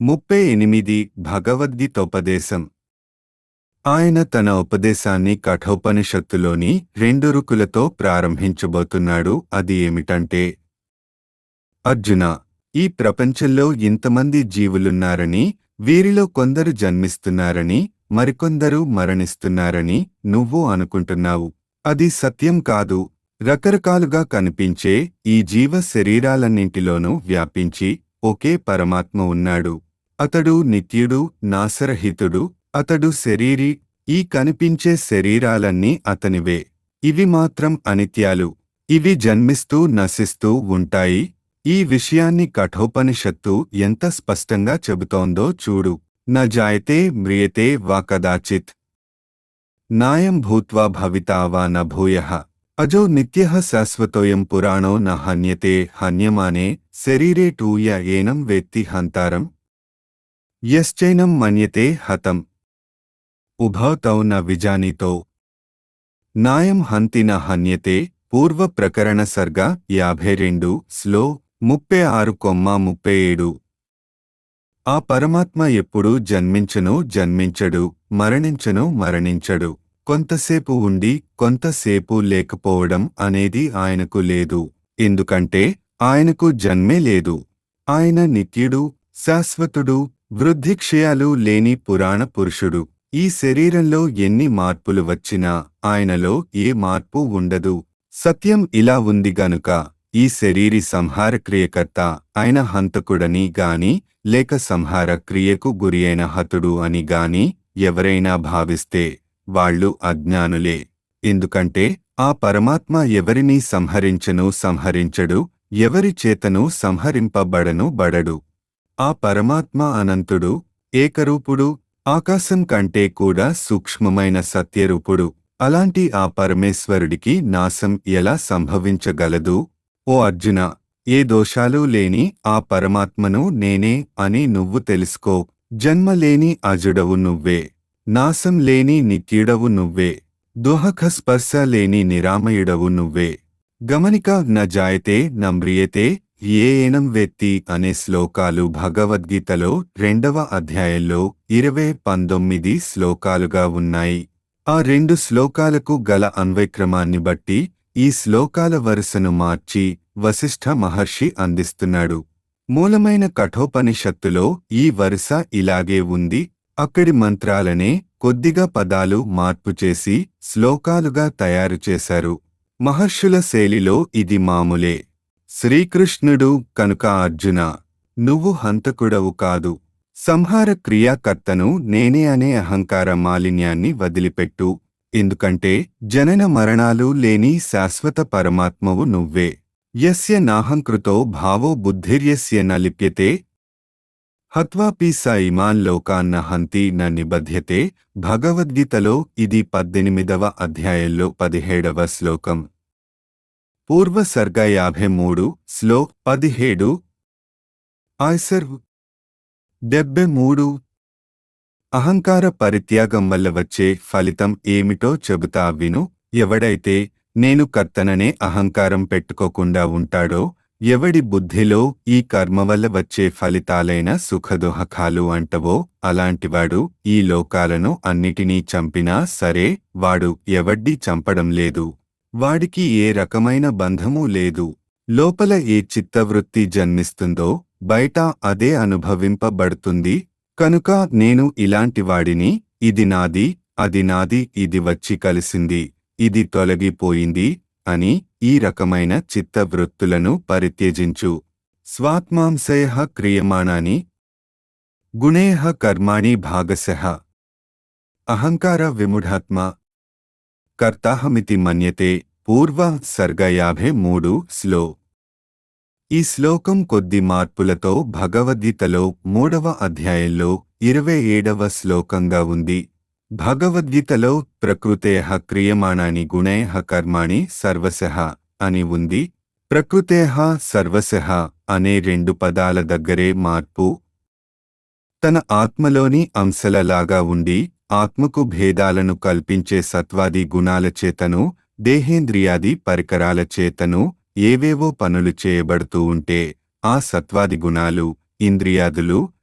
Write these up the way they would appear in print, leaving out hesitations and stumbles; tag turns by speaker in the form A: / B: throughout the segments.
A: 38 భగవద్గీతోపదేశం. ఆయన తన ఉపదేశాన్ని కఠోపనిషత్తులోని 2 రుకులతో ప్రారంభించబోతున్నాడు. అది ఏమిటంటే, అర్జున, ఈ ప్రపంచంలో ఇంతమంది జీవులున్నారని, వీరిలో కొందరు జన్మిస్తున్నారని, మరికొందరు మరణిస్తున్నారని నువ్వు అనుకుంటున్నావు. అది సత్యం కాదు. రకరకాలుగా కనిపించే ఈ జీవ శరీరాలన్నింటిలోనూ వ్యాపించి ఒకే పరమాత్మ ఉన్నాడు. అతడు నిత్యుడు, నాశరహితుడు. అతడు శరీరి. ఈ కనిపించే శరీరాలన్నీ అతనివే. ఇవి మాత్రం అనిత్యాలు. ఇవి జన్మిస్తూ నశిస్తూ ఉంటాయి. ఈ విషయాన్ని కఠోపనిషత్తు ఎంత స్పష్టంగా చెబుతోందో చూడు. న జాయతే మ్రియతే వా కదాచిత్. నాయం భూత్వా భవితా వా న భూయః. అజో నిత్యః శాశ్వతోయం పురాణో న హన్యతే హన్యమానే శరీరే టూయ ఏనం వేత్తి హంతారం. యశ్చైనం మన్యతే హతం. ఉభౌతౌ న విజానీతో. నాయం హంతి న హన్యతే. పూర్వ ప్రకరణ సర్గ 52 స్లో 36,37. ఆ పరమాత్మ ఎప్పుడూ జన్మించడు, మరణించడు. కొంతసేపు ఉండి కొంతసేపు లేకపోవడం అనేది ఆయనకు లేదు. ఎందుకంటే ఆయనకు జన్మే లేదు. ఆయన నిత్యుడు, శాశ్వతుడు, వృద్ధిక్షయాలు లేని పురాణ పురుషుడు. ఈ శరీరంలో ఎన్ని మార్పులు వచ్చినా ఆయనలో ఏ మార్పు ఉండదు. సత్యం ఇలా ఉంది గనుక ఈ శరీరి సంహార క్రియకర్త ఆయన హంతకుడని గాని, లేక సంహార క్రియకు గురియైన హతుడు అని గాని ఎవరైనా భావిస్తే వాళ్ళు అజ్ఞానులే. ఎందుకంటే ఆ పరమాత్మ ఎవరినీ సంహరించడు, ఎవరి చేతను సంహరింపబడడు. ఆ పరమాత్మ అనంతుడు, ఏకరూపుడు, ఆకాశం కంటే కూడా సూక్ష్మమైన సత్యరూపుడు. అలాంటి ఆ పరమేశ్వరుడికి నాశం ఎలా సంభవించగలదు? ఓ అర్జున, ఏ దోషాలు లేని ఆ పరమాత్మను నేనే అని నువ్వు తెలుసుకో. జన్మలేని అజుడవు నువ్వే. నాశం లేని నిత్యుడవు నువ్వే. దుఃఖస్పర్శ లేని నిరామయుడవు నువ్వే. గమనిక. న జాయతే న మ్రియతే ఏ ఏనం వేత్తి అనే శ్లోకాలు భగవద్గీతలో 2వ అధ్యాయంలో 20-19 శ్లోకాలుగా ఉన్నాయి. ఆ 2 శ్లోకాలకు గల అన్వయక్రమాన్ని బట్టి ఈ శ్లోకాల వరుసను మార్చి వశిష్ఠ మహర్షి అందిస్తున్నాడు. మూలమైన కఠోపనిషత్తులో ఈ వరుస ఇలాగే ఉంది. అక్కడి మంత్రాలనే కొద్దిగా పదాలు మార్పు చేసి శ్లోకాలుగా తయారు చేశారు. మహర్షుల శైలిలో ఇది మామూలే. శ్రీకృష్ణుడు కనుక అర్జున, నువ్వు హంతకుడవు కాదు. సంహార క్రియాకర్తను నేనే అనే అహంకార మాలిన్యాన్ని వదిలిపెట్టు. ఎందుకంటే జనన మరణాలు లేని శాశ్వత పరమాత్మవు నువ్వే. యస్య నాహంకృతో భావో బుద్ధిర్యస్య న లిప్యతే. హత్వాపి స ఇమాన్ లోకాన్న హంతి న నిబధ్యతే. భగవద్గీతలో ఇది 18వ అధ్యాయంలో 17వ శ్లోకం. పూర్వ సర్గ 53 స్లో 17. ఆయ్సర్ 73. అహంకార పరిత్యాగం వల్ల వచ్చే ఫలితం ఏమిటో చెబుతా విను. ఎవడైతే నేను కర్తననే అహంకారం పెట్టుకోకుండా ఉంటాడో, ఎవడి బుద్ధిలో ఈ కర్మ వల్ల వచ్చే ఫలితాలైన సుఖదుఃఖాలు అంటవో, అలాంటివాడు ఈ లోకాలను అన్నిటినీ చంపినా సరే వాడు ఎవడ్డీ చంపడం లేదు. వాడికి ఏ రకమైన బంధమూ లేదు. లోపల ఏ చిత్తవృత్తి జన్మిస్తుందో బయట అదే అనుభవింపబడుతుంది. కనుక నేను ఇలాంటివాడిని. ఇది నాది, అది నాది, ఇది వచ్చి కలిసింది, ఇది తొలగిపోయింది అని ఈ రకమైన చిత్తవృత్తులను పరిత్యజించు. స్వాత్మాంశయః క్రియమాణాని గుణేః కర్మాణి భాగశః. అహంకార విమూఢాత్మ కర్తాహమితి మన్యతే. పూర్వ సర్గ 53 స్లో. ఈ శ్లోకం కొద్ది మార్పులతో భగవద్గీతలో 3వ అధ్యాయంలో 27వ శ్లోకంగా ఉంది. భగవద్గీతలో ప్రకృతేః క్రియమాణాని గుణైః కర్మాణి సర్వశః అని ఉంది. ప్రకృతేః సర్వశః అనే 2 పదాల దగ్గరే మార్పు. తన ఆత్మలోని అంశలలాగా ఉండి ఆత్మకు భేదాలను కల్పించే సత్వాది గుణాల చేతను, దేహేంద్రియాది పరికరాల చేతను ఏవేవో పనులు చేయబడుతూ ఉంటే ఆ సత్వాది గుణాలు, ఇంద్రియాదులు,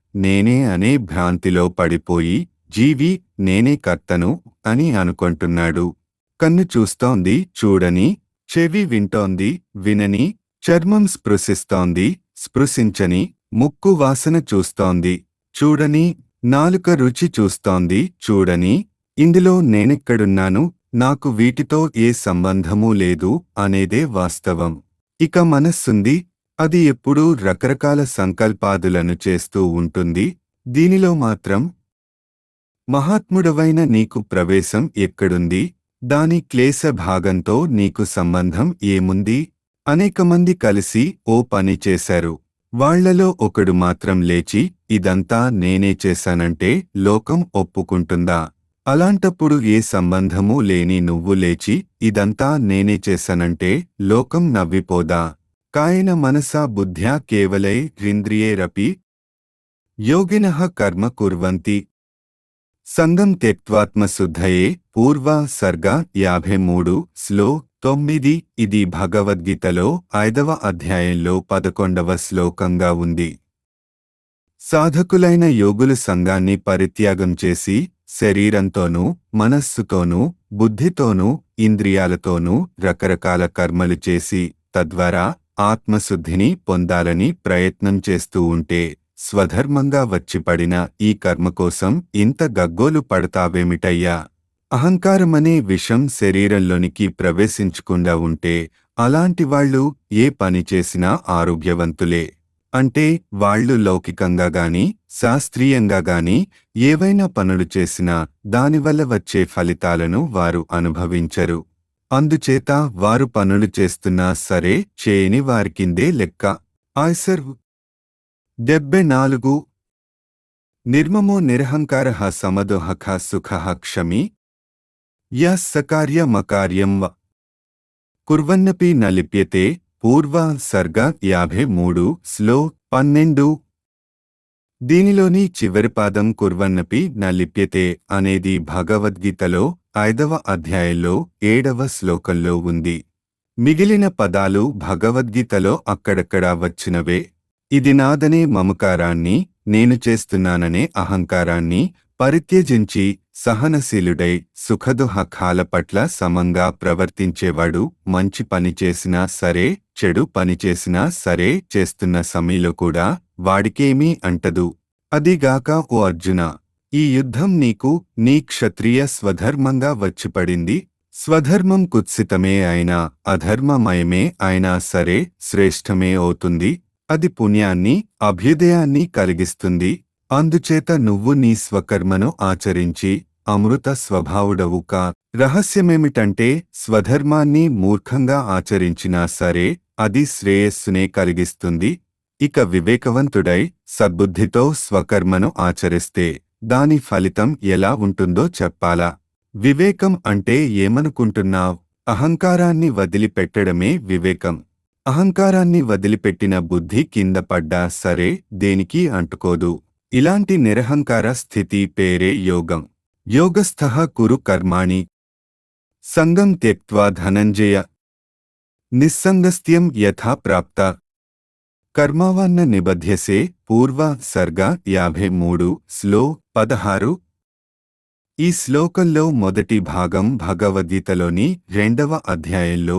A: నేనే అనే భ్రాంతిలో పడిపోయి జీవి నేనే కర్తను అని అనుకుంటున్నాడు. కన్ను చూస్తోంది చూడని, చెవి వింటోంది వినని, చర్మం స్పృశిస్తోంది స్పృశించని, ముక్కు వాసన చూస్తోంది చూడని, నాలుక రుచి చూస్తోంది చూడని. ఇందులో నేనెక్కడున్నాను, నాకు వీటితో ఏ సంబంధమూ లేదు అనేదే వాస్తవం. ఇక మనస్సుంది, అది ఎప్పుడూ రకరకాల సంకల్పాదులను చేస్తూ ఉంటుంది. దీనిలో మాత్రం మహాత్ముడవైన నీకు ప్రవేశం ఎక్కడుంది? దాని క్లేశ భాగంతో నీకు సంబంధం ఏముంది? అనేకమంది కలిసి ఓ పని చేశారు. వాళ్లలో ఒకడు మాత్రం లేచి ఇదంతా నేనే చేశానంటే లోకం ఒప్పుకుంటుందా? అలాంటప్పుడు ఏ సంబంధమూ లేని నువ్వు లేచి ఇదంతా నేనే చేశానంటే లోకం నవ్విపోదా? కాయేన మనసా బుద్ధ్యా కేవలైరింద్రియైరపి యోగినః కర్మ కుర్వంతి సంగం త్యక్త్వాత్మశుద్ధయే. పూర్వ సర్గ 53 శ్లో 9. ఇది భగవద్గీతలో 5వ అధ్యాయంలో 11వ శ్లోకంగా ఉంది. సాధకులైన యోగులు సంఘాన్ని పరిత్యాగం చేసి శరీరంతోనూ మనస్సుతోనూ బుద్ధితోనూ ఇంద్రియాలతోనూ రకరకాల కర్మలు చేసి తద్వారా ఆత్మశుద్ధిని పొందాలని ప్రయత్నం చేస్తూ ఉంటే స్వధర్మంగా వచ్చిపడిన ఈ కర్మ కోసం ఇంత గగ్గోలు పడతావేమిటయ్యా? అహంకారమనే విషం శరీరంలోనికి ప్రవేశించకుండా ఉంటే అలాంటి వాళ్ళు ఏ పని చేసినా ఆరోగ్యవంతులే. అంటే వాళ్ళు లౌకికంగా గాని శాస్త్రీయంగా గాని ఏవైనా పనులు చేసినా దానివల్ల వచ్చే ఫలితాలను వారు అనుభవించరు. అందుచేత వారు పనులు చేస్తున్నా సరే చేయని వారికిందే లెక్క. ఆయ్సర్ 74. నిర్మమో నిరహంకారః సమదోహః సుఖః క్షమీ యః సకార్యమకార్యం వ కుర్వన్నపి న లిప్యతే. పూర్వ సర్గ 53 శ్లో 12. దీనిలోని చివరి పాదం కుర్వన్నపి న లిప్యతే అనేది భగవద్గీతలో 5వ అధ్యాయంలో 7వ శ్లోకంలో ఉంది. మిగిలిన పదాలు భగవద్గీతలో అక్కడక్కడా వచ్చినవే. ఇది నాదనే మమకారాన్ని, నేను చేస్తున్నాననే అహంకారాన్ని పరిత్యజించి సహనశీలుడై సుఖదుఃఖాల పట్ల సమంగా ప్రవర్తించేవాడు మంచి పని చేసినా సరే చెడు పని చేసినా సరే చేస్తున్న సమయంలో కూడా వాడికేమీ అంటదు. అదిగాక ఓ అర్జున, ఈ యుద్ధం నీకు నీ క్షత్రియ స్వధర్మంగా వచ్చిపడింది. స్వధర్మం కుత్సితమే అయినా అధర్మమయమే అయినా సరే శ్రేష్టమే అవుతుంది. అది పుణ్యాన్ని అభ్యుదయాన్ని కలిగిస్తుంది. అందుచేత నువ్వు నీ స్వకర్మను ఆచరించి అమృత స్వభావుడవు కా. రహస్యమేమిటంటే స్వధర్మాన్ని మూర్ఖంగా ఆచరించినా సరే అది శ్రేయస్సునే కలిగిస్తుంది. ఇక వివేకవంతుడై సద్బుద్ధితో స్వకర్మను ఆచరిస్తే దాని ఫలితం ఎలా ఉంటుందో చెప్పాలా? వివేకం అంటే ఏమనుకుంటున్నావ్? అహంకారాన్ని వదిలిపెట్టడమే వివేకం. అహంకారాన్ని వదిలిపెట్టిన బుద్ధి కింద పడ్డా సరే దేనికి అంటుకోదు. ఇలాంటి నిరహంకార స్థితి పేరే యోగం. యోగస్థః కురు కర్మాణి సంగం త్యక్త్వా ధనంజయ నిస్సంగస్త్యం యథా ప్రాప్త కర్మావన్న నిబధ్యసే. పూర్వ సర్గ 53 శ్లో 16. ఈ శ్లోకంలో మొదటి భాగం భగవద్గీతలోని 2వ అధ్యాయంలో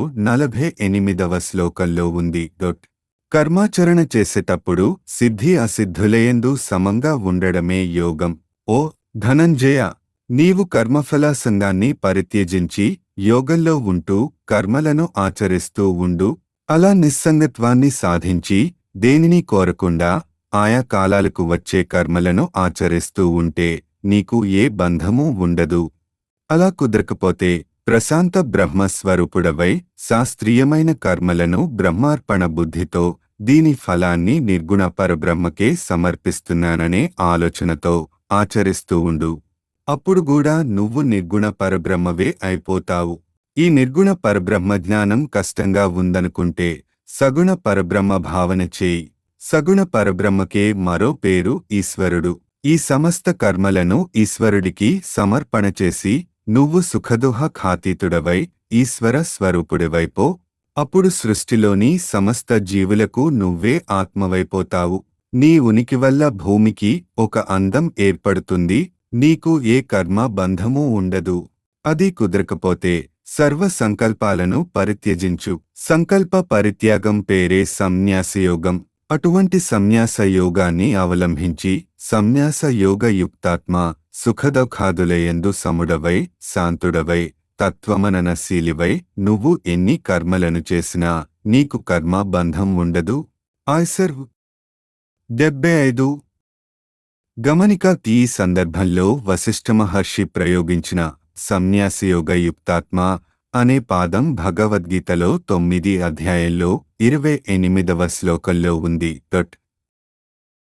A: 48వ శ్లోకంలో ఉంది. కర్మాచరణ చేసేటప్పుడు సిద్ధి అసిద్ధులయందు సమంగా ఉండడమే యోగం. ఓ ధనంజయ, నీవు కర్మఫల సంగాన్ని పరిత్యజించి యోగంలో ఉంటూ కర్మలను ఆచరిస్తూ ఉండు. అలా నిస్సంగత్వాన్ని సాధించి దేనిని కోరకుండా ఆయా కాలాలకు వచ్చే కర్మలను ఆచరిస్తూ ఉంటే నీకు ఏ బంధమూ ఉండదు. అలా కుదరకపోతే ప్రశాంత బ్రహ్మస్వరూపుడవై శాస్త్రీయమైన కర్మలను బ్రహ్మార్పణ బుద్ధితో దీని ఫలాన్ని నిర్గుణ పరబ్రహ్మకే సమర్పిస్తున్నాననే ఆలోచనతో ఆచరిస్తూ ఉండు. అప్పుడు కూడా నువ్వు నిర్గుణ పరబ్రహ్మవే అయిపోతావు. ఈ నిర్గుణ పరబ్రహ్మ జ్ఞానం కష్టంగా ఉందనుకుంటే సగుణ పరబ్రహ్మ భావన చేయి. సగుణ పరబ్రహ్మకే మరో పేరు ఈశ్వరుడు. ఈ సమస్త కర్మలను ఈశ్వరుడికి సమర్పణ చేసి నువ్వు సుఖదుఃఖాతీతుడవై ఈశ్వర స్వరూపుడివైపో. అప్పుడు సృష్టిలోని సమస్త జీవులకు నువ్వే ఆత్మవైపోతావు. నీ ఉనికి వల్ల భూమికి ఒక అందం ఏర్పడుతుంది. నీకు ఏ కర్మ బంధమూ ఉండదు. అది కుదరకపోతే సర్వ సంకల్పాలను పరిత్యజించు. సంకల్ప పరిత్యాగం పేరే సన్యాసయోగం. అటువంటి సన్యాస యోగాన్ని అవలంబించి సన్యాస యోగ యుక్తాత్మ సుఖదుఖాదులయందు సముడవై శాంతుడవై తత్వమననశీలివై నువ్వు ఎన్ని కర్మలను చేసినా నీకు కర్మ బంధం ఉండదు. ఆయ్సర్ 75. గమనిక ఈ సందర్భంలో వశిష్ఠ మహర్షి ప్రయోగించిన సన్యాసయోగ యుక్తాత్మ అనే పాదం భగవద్గీతలో 9వ అధ్యాయంలో 28వ శ్లోకంలో ఉంది.